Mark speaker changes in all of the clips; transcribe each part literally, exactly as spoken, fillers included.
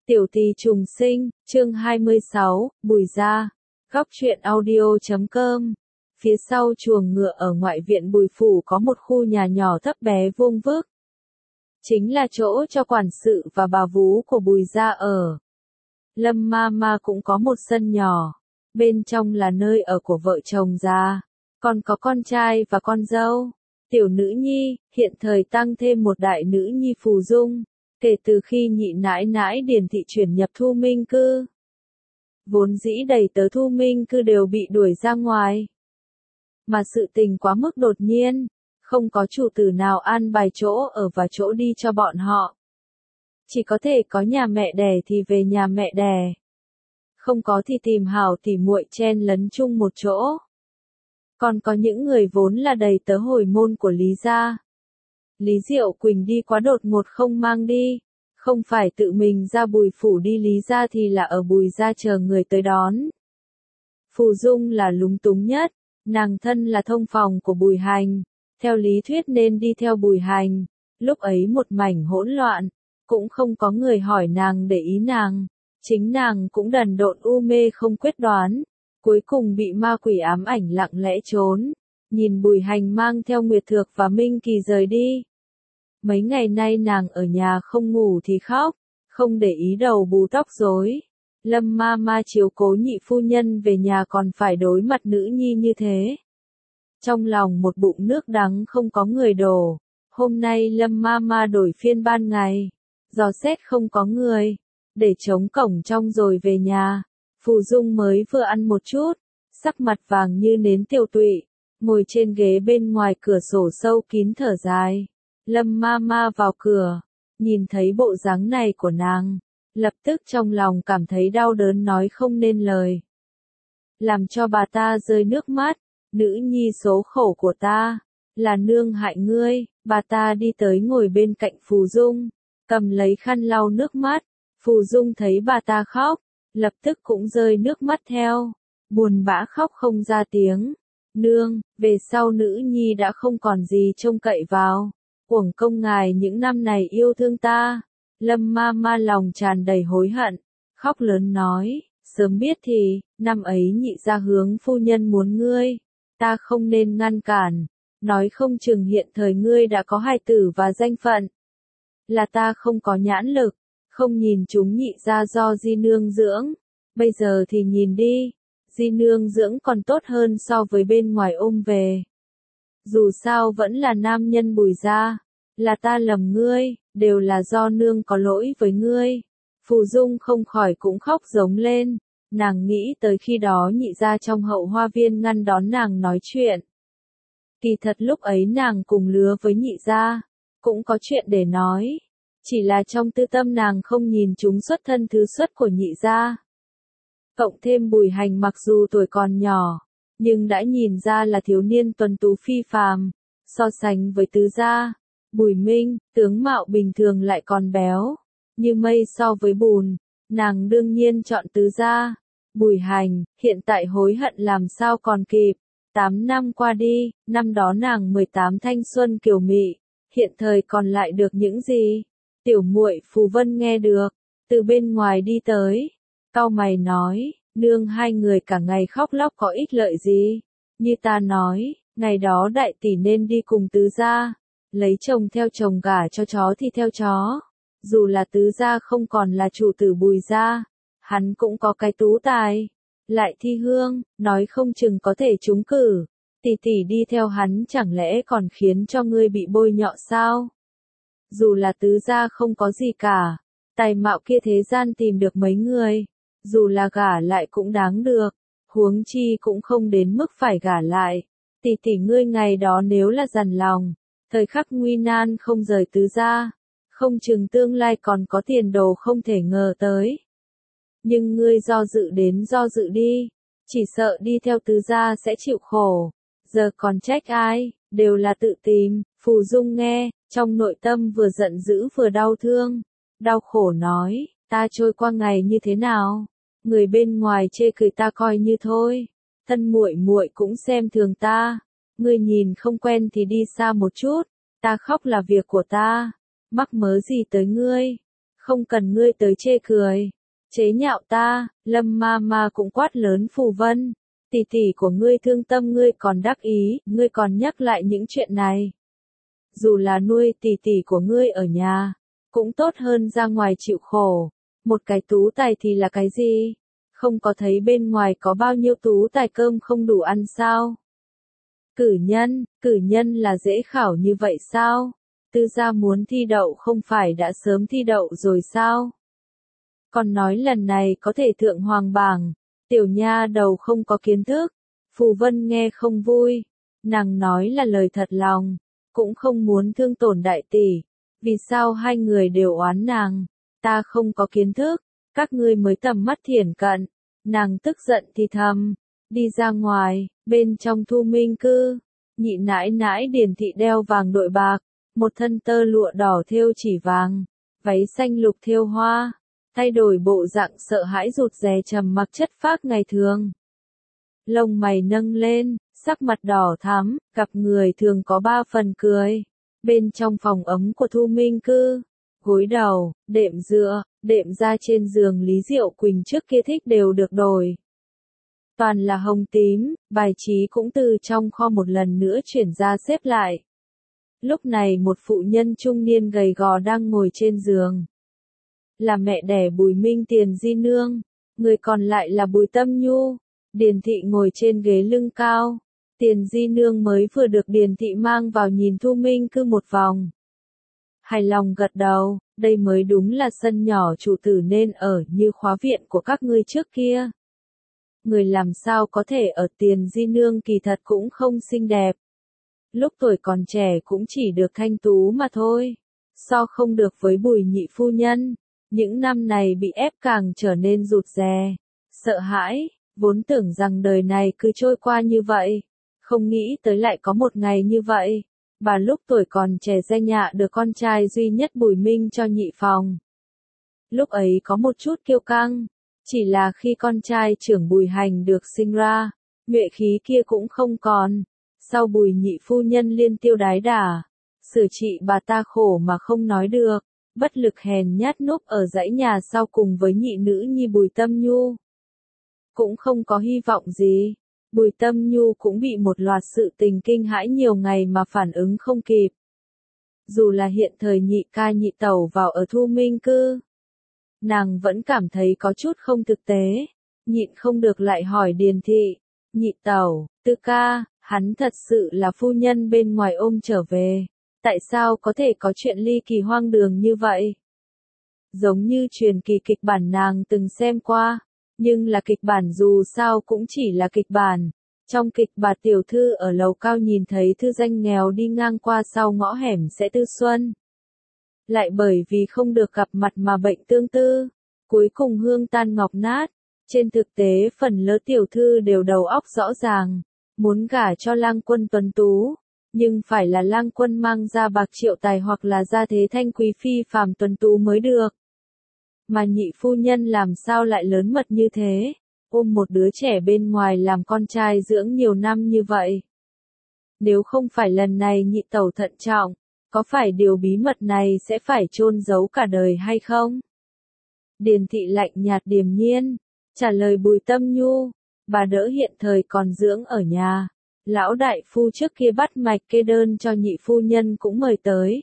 Speaker 1: Tiểu tỳ trùng sinh, chương hai mươi sáu, Bùi Gia. Góc truyện audio chấm com. Phía sau chuồng ngựa ở ngoại viện Bùi Phủ có một khu nhà nhỏ thấp bé vuông vức. Chính là chỗ cho quản sự và bà vú của Bùi Gia ở. Lâm ma ma cũng có một sân nhỏ. Bên trong là nơi ở của vợ chồng già. Còn có con trai và con dâu. Tiểu nữ nhi, hiện thời tăng thêm một đại nữ nhi Phù Dung. Kể từ khi nhị nãi nãi Điền Thị chuyển nhập Thu Minh Cư. Vốn dĩ đầy tớ Thu Minh Cư đều bị đuổi ra ngoài. Mà sự tình quá mức đột nhiên, không có chủ tử nào an bài chỗ ở và chỗ đi cho bọn họ. Chỉ có thể có nhà mẹ đẻ thì về nhà mẹ đẻ. Không có thì tìm hảo tỉ muội chen lấn chung một chỗ. Còn có những người vốn là đầy tớ hồi môn của Lý Gia. Lý Diệu Quỳnh đi quá đột ngột không mang đi, không phải tự mình ra Bùi Phủ đi Lý Gia thì là ở Bùi Gia chờ người tới đón. Phù Dung là lúng túng nhất, nàng thân là thông phòng của Bùi Hành, theo lý thuyết nên đi theo Bùi Hành, lúc ấy một mảnh hỗn loạn, cũng không có người hỏi nàng để ý nàng, chính nàng cũng đần độn u mê không quyết đoán, cuối cùng bị ma quỷ ám ảnh lặng lẽ trốn. Nhìn Bùi Hành mang theo Nguyệt Thược và Minh Kỳ rời đi. Mấy ngày nay nàng ở nhà không ngủ thì khóc, không để ý đầu bù tóc rối. Lâm ma ma chiếu cố nhị phu nhân về nhà còn phải đối mặt nữ nhi như thế. Trong lòng một bụng nước đắng không có người đổ. Hôm nay Lâm ma ma đổi phiên ban ngày. Dò xét không có người. Để trống cổng trong rồi về nhà. Phù Dung mới vừa ăn một chút. Sắc mặt vàng như nến Tiểu Tụy. Ngồi trên ghế bên ngoài cửa sổ sâu kín thở dài. Lâm ma ma vào cửa, nhìn thấy bộ dáng này của nàng, lập tức trong lòng cảm thấy đau đớn nói không nên lời. Làm cho bà ta rơi nước mắt, nữ nhi số khổ của ta, là nương hại ngươi. Bà ta đi tới ngồi bên cạnh Phù Dung, cầm lấy khăn lau nước mắt. Phù Dung thấy bà ta khóc, lập tức cũng rơi nước mắt theo, buồn bã khóc không ra tiếng. Nương, về sau nữ nhi đã không còn gì trông cậy vào. Uổng công ngài những năm này yêu thương ta. Lâm ma ma lòng tràn đầy hối hận, khóc lớn nói, sớm biết thì, năm ấy nhị gia hướng phu nhân muốn ngươi, ta không nên ngăn cản, nói không chừng hiện thời ngươi đã có hài tử và danh phận. Là ta không có nhãn lực, không nhìn chúng nhị gia do di nương dưỡng, bây giờ thì nhìn đi. Di nương dưỡng còn tốt hơn so với bên ngoài ôm về. Dù sao vẫn là nam nhân Bùi Gia, là ta lầm ngươi, đều là do nương có lỗi với ngươi. Phù Dung không khỏi cũng khóc giống lên, nàng nghĩ tới khi đó nhị gia trong hậu hoa viên ngăn đón nàng nói chuyện. Kỳ thật lúc ấy nàng cùng lứa với nhị gia, cũng có chuyện để nói, chỉ là trong tư tâm nàng không nhìn chúng xuất thân thứ xuất của nhị gia. Cộng thêm Bùi Hành mặc dù tuổi còn nhỏ, nhưng đã nhìn ra là thiếu niên tuấn tú phi phàm, so sánh với tứ gia, Bùi Minh, tướng mạo bình thường lại còn béo, như mây so với bùn, nàng đương nhiên chọn tứ gia. Bùi Hành, hiện tại hối hận làm sao còn kịp, tám năm qua đi, năm đó nàng mười tám thanh xuân kiều mị, hiện thời còn lại được những gì? Tiểu muội Phù Vân nghe được, từ bên ngoài đi tới. Cau mày nói, nương hai người cả ngày khóc lóc có ích lợi gì? Như ta nói, ngày đó đại tỷ nên đi cùng tứ gia, lấy chồng theo chồng gả cho chó thì theo chó. Dù là tứ gia không còn là chủ tử Bùi Gia, hắn cũng có cái tú tài. Lại thi hương, nói không chừng có thể trúng cử. Tỷ tỷ đi theo hắn chẳng lẽ còn khiến cho ngươi bị bôi nhọ sao? Dù là tứ gia không có gì cả, tài mạo kia thế gian tìm được mấy người. Dù là gả lại cũng đáng được, huống chi cũng không đến mức phải gả lại. Tỷ tỷ ngươi ngày đó nếu là dằn lòng, thời khắc nguy nan không rời tứ gia, không chừng tương lai còn có tiền đồ không thể ngờ tới. Nhưng ngươi do dự đến do dự đi, chỉ sợ đi theo tứ gia sẽ chịu khổ, giờ còn trách ai, đều là tự tìm. Phù Dung nghe, trong nội tâm vừa giận dữ vừa đau thương, đau khổ nói, ta trôi qua ngày như thế nào? Người bên ngoài chê cười ta coi như thôi, thân muội muội cũng xem thường ta, ngươi nhìn không quen thì đi xa một chút, ta khóc là việc của ta, mắc mớ gì tới ngươi? không cần ngươi tới chê cười, chế nhạo ta. Lâm ma ma cũng quát lớn Phù Vân, tỷ tỷ của ngươi thương tâm ngươi còn đắc ý, ngươi còn nhắc lại những chuyện này. Dù là nuôi tỷ tỷ của ngươi ở nhà, cũng tốt hơn ra ngoài chịu khổ. Một cái tú tài thì là cái gì? Không có thấy bên ngoài có bao nhiêu tú tài cơm không đủ ăn sao? Cử nhân, cử nhân là dễ khảo như vậy sao? Tư gia muốn thi đậu không phải đã sớm thi đậu rồi sao? Còn nói lần này có thể thượng hoàng bảng, tiểu nha đầu không có kiến thức. Phù Vân nghe không vui, nàng nói là lời thật lòng, cũng không muốn thương tổn đại tỷ. Vì sao hai người đều oán nàng? Ta không có kiến thức, các ngươi mới tầm mắt thiển cận. Nàng tức giận thì thầm, đi ra ngoài, bên trong Thu Minh cư, nhị nãi nãi Điền thị đeo vàng đội bạc, một thân tơ lụa đỏ thêu chỉ vàng, váy xanh lục thêu hoa, thay đổi bộ dạng sợ hãi rụt rè trầm mặc chất phác ngày thường. Lông mày nâng lên, sắc mặt đỏ thắm, gặp người thường có ba phần cười. Bên trong phòng ấm của Thu Minh cư, gối đầu, đệm dựa, đệm ra trên giường Lý Diệu Quỳnh trước kia thích đều được đổi. Toàn là hồng tím, bài trí cũng từ trong kho một lần nữa chuyển ra xếp lại. Lúc này một phụ nhân trung niên gầy gò đang ngồi trên giường. Là mẹ đẻ Bùi Minh Tiền Di Nương, người còn lại là Bùi Tâm Nhu. Điền thị ngồi trên ghế lưng cao. Tiền Di Nương mới vừa được Điền thị mang vào nhìn Thu Minh cư một vòng. Hài lòng gật đầu, đây mới đúng là sân nhỏ chủ tử nên ở như khóa viện của các ngươi trước kia. Người làm sao có thể ở. Tiền Di Nương kỳ thật cũng không xinh đẹp. Lúc tuổi còn trẻ cũng chỉ được thanh tú mà thôi. So không được với Bùi nhị phu nhân. Những năm này bị ép càng trở nên rụt rè, sợ hãi, vốn tưởng rằng đời này cứ trôi qua như vậy. Không nghĩ tới lại có một ngày như vậy. Bà lúc tuổi còn trẻ danh nhạ được con trai duy nhất Bùi Minh cho nhị phòng. Lúc ấy có một chút kiêu căng, chỉ là khi con trai trưởng Bùi Hành được sinh ra, nhuệ khí kia cũng không còn. Sau Bùi nhị phu nhân liên tiêu đái đả, xử trị bà ta khổ mà không nói được, bất lực hèn nhát núp ở dãy nhà sau cùng với nhị nữ nhi Bùi Tâm Nhu. Cũng không có hy vọng gì. Bùi Tâm Nhu cũng bị một loạt sự tình kinh hãi nhiều ngày mà phản ứng không kịp. Dù là hiện thời nhị ca nhị tẩu vào ở Thu Minh cư, nàng vẫn cảm thấy có chút không thực tế, nhịn không được lại hỏi Điền thị, nhị tẩu, Tư ca, hắn thật sự là phu nhân bên ngoài ôm trở về, tại sao có thể có chuyện ly kỳ hoang đường như vậy? Giống như truyền kỳ kịch bản nàng từng xem qua. Nhưng là kịch bản dù sao cũng chỉ là kịch bản. Trong kịch bà tiểu thư ở lầu cao nhìn thấy thư danh nghèo đi ngang qua sau ngõ hẻm sẽ tư xuân. Lại bởi vì không được gặp mặt mà bệnh tương tư. Cuối cùng hương tan ngọc nát. Trên thực tế phần lớn tiểu thư đều đầu óc rõ ràng. Muốn gả cho lang quân tuấn tú. Nhưng phải là lang quân mang ra bạc triệu tài hoặc là gia thế thanh quý phi phàm tuấn tú mới được. Mà nhị phu nhân làm sao lại lớn mật như thế, ôm một đứa trẻ bên ngoài làm con trai dưỡng nhiều năm như vậy. Nếu không phải lần này nhị tẩu thận trọng, có phải điều bí mật này sẽ phải chôn giấu cả đời hay không? Điền thị lạnh nhạt điềm nhiên, trả lời Bùi Tâm Nhu, bà đỡ hiện thời còn dưỡng ở nhà. Lão đại phu trước kia bắt mạch kê đơn cho nhị phu nhân cũng mời tới.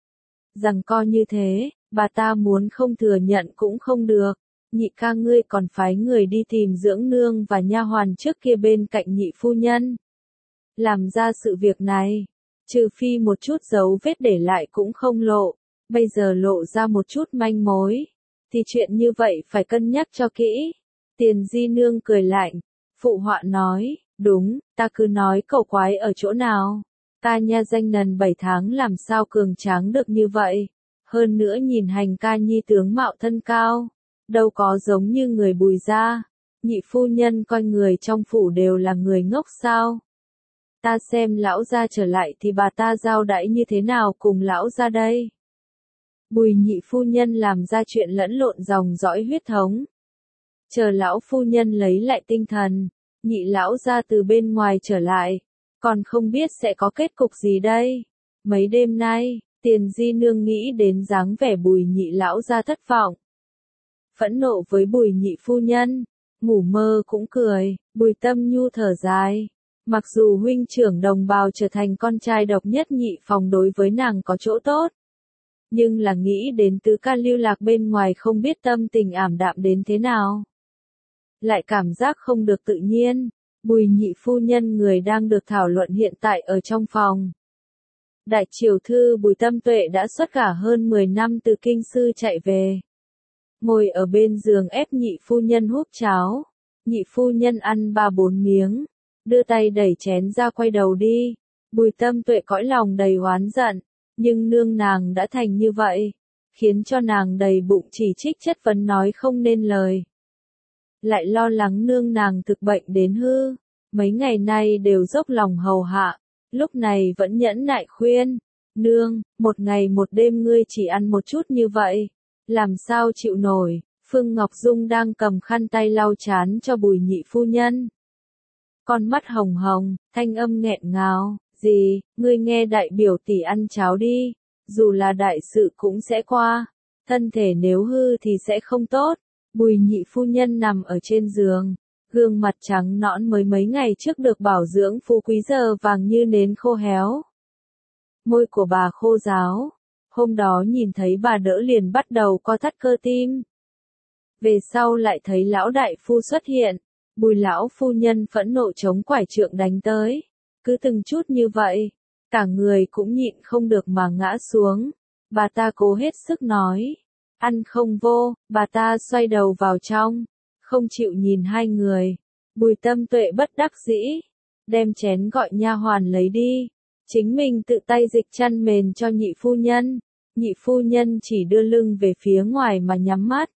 Speaker 1: Rằng co như thế, bà ta muốn không thừa nhận cũng không được. Nhị ca ngươi còn phái người đi tìm dưỡng nương và nha hoàn trước kia bên cạnh nhị phu nhân. Làm ra sự việc này, trừ phi một chút dấu vết để lại cũng không lộ, bây giờ lộ ra một chút manh mối, thì chuyện như vậy phải cân nhắc cho kỹ. Tiền Di Nương cười lạnh, phụ họa nói, đúng, ta cứ nói cẩu quái ở chỗ nào. Ta nha danh nần bảy tháng làm sao cường tráng được như vậy. Hơn nữa nhìn hành ca nhi tướng mạo thân cao, đâu có giống như người Bùi gia. Nhị phu nhân coi người trong phủ đều là người ngốc sao. Ta xem lão gia trở lại thì bà ta giao đãi như thế nào cùng lão gia đây. Bùi nhị phu nhân làm ra chuyện lẫn lộn dòng dõi huyết thống. Chờ lão phu nhân lấy lại tinh thần, nhị lão gia từ bên ngoài trở lại, còn không biết sẽ có kết cục gì đây. Mấy đêm nay, Tiền Di Nương nghĩ đến dáng vẻ Bùi Nhị lão ra thất vọng. Phẫn nộ với Bùi Nhị phu nhân, ngủ mơ cũng cười, Bùi Tâm Nhu thở dài. Mặc dù huynh trưởng đồng bào trở thành con trai độc nhất nhị phòng đối với nàng có chỗ tốt. Nhưng là nghĩ đến tứ ca lưu lạc bên ngoài không biết tâm tình ảm đạm đến thế nào. Lại cảm giác không được tự nhiên, Bùi Nhị phu nhân người đang được thảo luận hiện tại ở trong phòng. Đại triều thư Bùi Tâm Tuệ đã xuất gả hơn mười năm từ kinh sư chạy về. Ngồi ở bên giường ép nhị phu nhân húp cháo. Nhị phu nhân ăn ba bốn miếng, đưa tay đẩy chén ra quay đầu đi. Bùi Tâm Tuệ cõi lòng đầy oán giận, nhưng nương nàng đã thành như vậy, khiến cho nàng đầy bụng chỉ trích chất vấn nói không nên lời. Lại lo lắng nương nàng thực bệnh đến hư, mấy ngày nay đều dốc lòng hầu hạ, lúc này vẫn nhẫn nại khuyên, nương, một ngày một đêm ngươi chỉ ăn một chút như vậy, làm sao chịu nổi. Phương Ngọc Dung đang cầm khăn tay lau chán cho Bùi Nhị phu nhân. Con mắt hồng hồng, thanh âm nghẹn ngào, gì, ngươi nghe đại biểu tỷ ăn cháo đi, dù là đại sự cũng sẽ qua, thân thể nếu hư thì sẽ không tốt. Bùi Nhị phu nhân nằm ở trên giường, gương mặt trắng nõn mới mấy ngày trước được bảo dưỡng phú quý giờ vàng như nến khô héo. Môi của bà khô ráo, hôm đó nhìn thấy bà đỡ liền bắt đầu co thắt cơ tim. Về sau lại thấy lão đại phu xuất hiện, Bùi lão phu nhân phẫn nộ chống quải trượng đánh tới, cứ từng chút như vậy, cả người cũng nhịn không được mà ngã xuống. Bà ta cố hết sức nói, ăn không vô, bà ta xoay đầu vào trong, không chịu nhìn hai người. Bùi Tâm Tuệ bất đắc dĩ, đem chén gọi nha hoàn lấy đi, chính mình tự tay dịch chăn mền cho nhị phu nhân. Nhị phu nhân chỉ đưa lưng về phía ngoài mà nhắm mắt.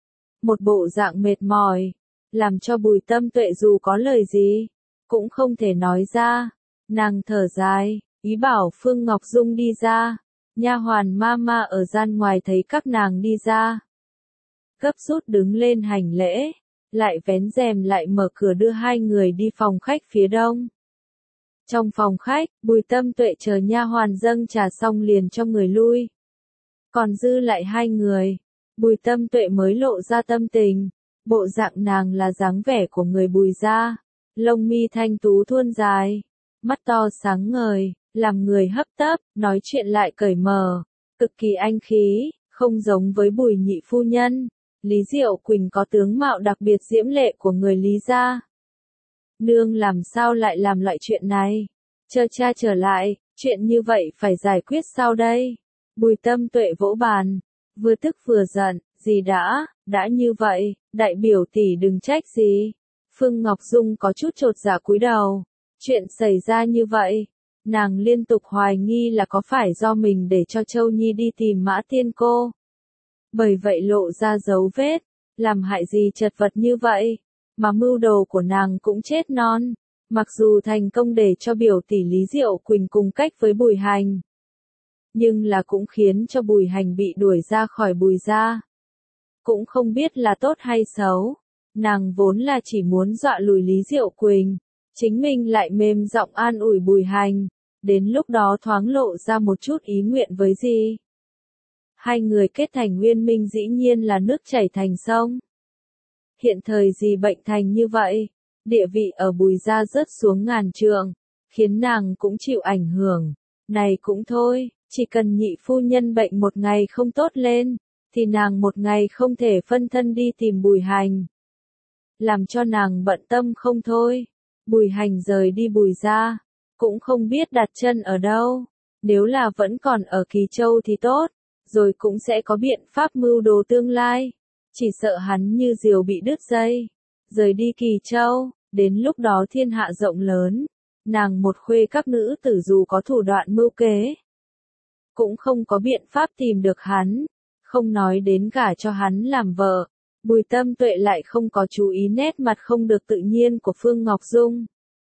Speaker 1: Một bộ dạng mệt mỏi, làm cho Bùi Tâm Tuệ dù có lời gì, cũng không thể nói ra. Nàng thở dài, ý bảo Phương Ngọc Dung đi ra. Nha hoàn Mama ở gian ngoài thấy các nàng đi ra, gấp rút đứng lên hành lễ, lại vén rèm lại mở cửa đưa hai người đi phòng khách phía đông. Trong phòng khách, Bùi Tâm Tuệ chờ nha hoàn dâng trà xong liền cho người lui. Còn dư lại hai người, Bùi Tâm Tuệ mới lộ ra tâm tình. Bộ dạng nàng là dáng vẻ của người Bùi gia, lông mi thanh tú thuôn dài, mắt to sáng ngời, làm người hấp tấp, nói chuyện lại cởi mở, cực kỳ anh khí, không giống với Bùi Nhị phu nhân. Lý Diệu Quỳnh có tướng mạo đặc biệt diễm lệ của người Lý gia. Nương làm sao lại làm loại chuyện này? Chờ cha trở lại, chuyện như vậy phải giải quyết sao đây? Bùi Tâm Tuệ vỗ bàn, vừa tức vừa giận, gì đã, đã như vậy, đại biểu tỷ đừng trách gì. Phương Ngọc Dung có chút chột dạ cúi đầu, chuyện xảy ra như vậy, nàng liên tục hoài nghi là có phải do mình để cho Châu Nhi đi tìm Mã Tiên cô. Bởi vậy lộ ra dấu vết, làm hại gì chật vật như vậy, mà mưu đồ của nàng cũng chết non. Mặc dù thành công để cho biểu tỷ Lý Diệu Quỳnh cùng cách với Bùi Hành, nhưng là cũng khiến cho Bùi Hành bị đuổi ra khỏi Bùi gia. Cũng không biết là tốt hay xấu, nàng vốn là chỉ muốn dọa lùi Lý Diệu Quỳnh, chính mình lại mềm giọng an ủi Bùi Hành, đến lúc đó thoáng lộ ra một chút ý nguyện với gì. Hai người kết thành nguyên minh dĩ nhiên là nước chảy thành sông. Hiện thời gì bệnh thành như vậy, địa vị ở Bùi gia rớt xuống ngàn trượng, khiến nàng cũng chịu ảnh hưởng. Này cũng thôi, chỉ cần nhị phu nhân bệnh một ngày không tốt lên, thì nàng một ngày không thể phân thân đi tìm Bùi Hành. Làm cho nàng bận tâm không thôi. Bùi Hành rời đi Bùi gia, cũng không biết đặt chân ở đâu. Nếu là vẫn còn ở Kỳ Châu thì tốt, rồi cũng sẽ có biện pháp mưu đồ tương lai. Chỉ sợ hắn như diều bị đứt dây, rời đi Kỳ Châu, đến lúc đó thiên hạ rộng lớn, nàng một khuê các nữ tử dù có thủ đoạn mưu kế, cũng không có biện pháp tìm được hắn, không nói đến gả cho hắn làm vợ. Bùi Tâm Tuệ lại không có chú ý nét mặt không được tự nhiên của Phương Ngọc Dung.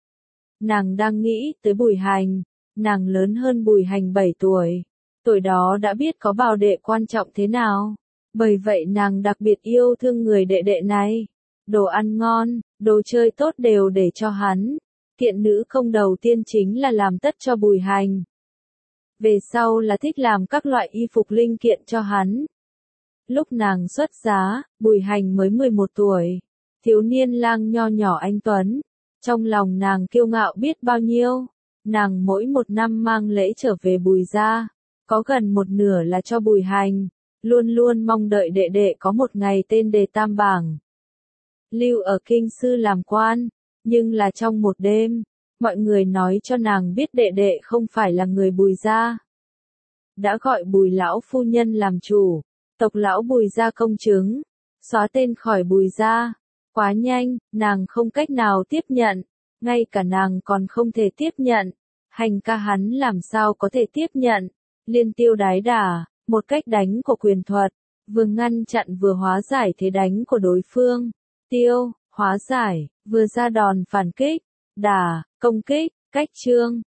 Speaker 1: Nàng đang nghĩ tới Bùi Hành, nàng lớn hơn Bùi Hành bảy tuổi, tuổi đó đã biết có bào đệ quan trọng thế nào, bởi vậy nàng đặc biệt yêu thương người đệ đệ này. Đồ ăn ngon, đồ chơi tốt đều để cho hắn. Thiện nữ công đầu tiên chính là làm tất cho Bùi Hành. Về sau là thích làm các loại y phục linh kiện cho hắn. Lúc nàng xuất giá, Bùi Hành mới mười một tuổi, thiếu niên lang nho nhỏ anh tuấn, trong lòng nàng kiêu ngạo biết bao nhiêu, nàng mỗi một năm mang lễ trở về Bùi gia, có gần một nửa là cho Bùi Hành, luôn luôn mong đợi đệ đệ có một ngày tên đề tam bảng. Lưu ở kinh sư làm quan, nhưng là trong một đêm, mọi người nói cho nàng biết đệ đệ không phải là người Bùi gia. Đã gọi Bùi lão phu nhân làm chủ, tộc lão Bùi gia công chứng, xóa tên khỏi Bùi gia. Quá nhanh, nàng không cách nào tiếp nhận, ngay cả nàng còn không thể tiếp nhận. Hành ca hắn làm sao có thể tiếp nhận, liên tiêu đái đà, một cách đánh của quyền thuật, vừa ngăn chặn vừa hóa giải thế đánh của đối phương. Tiêu, hóa giải, vừa ra đòn phản kích, đà, công kích, cách trương,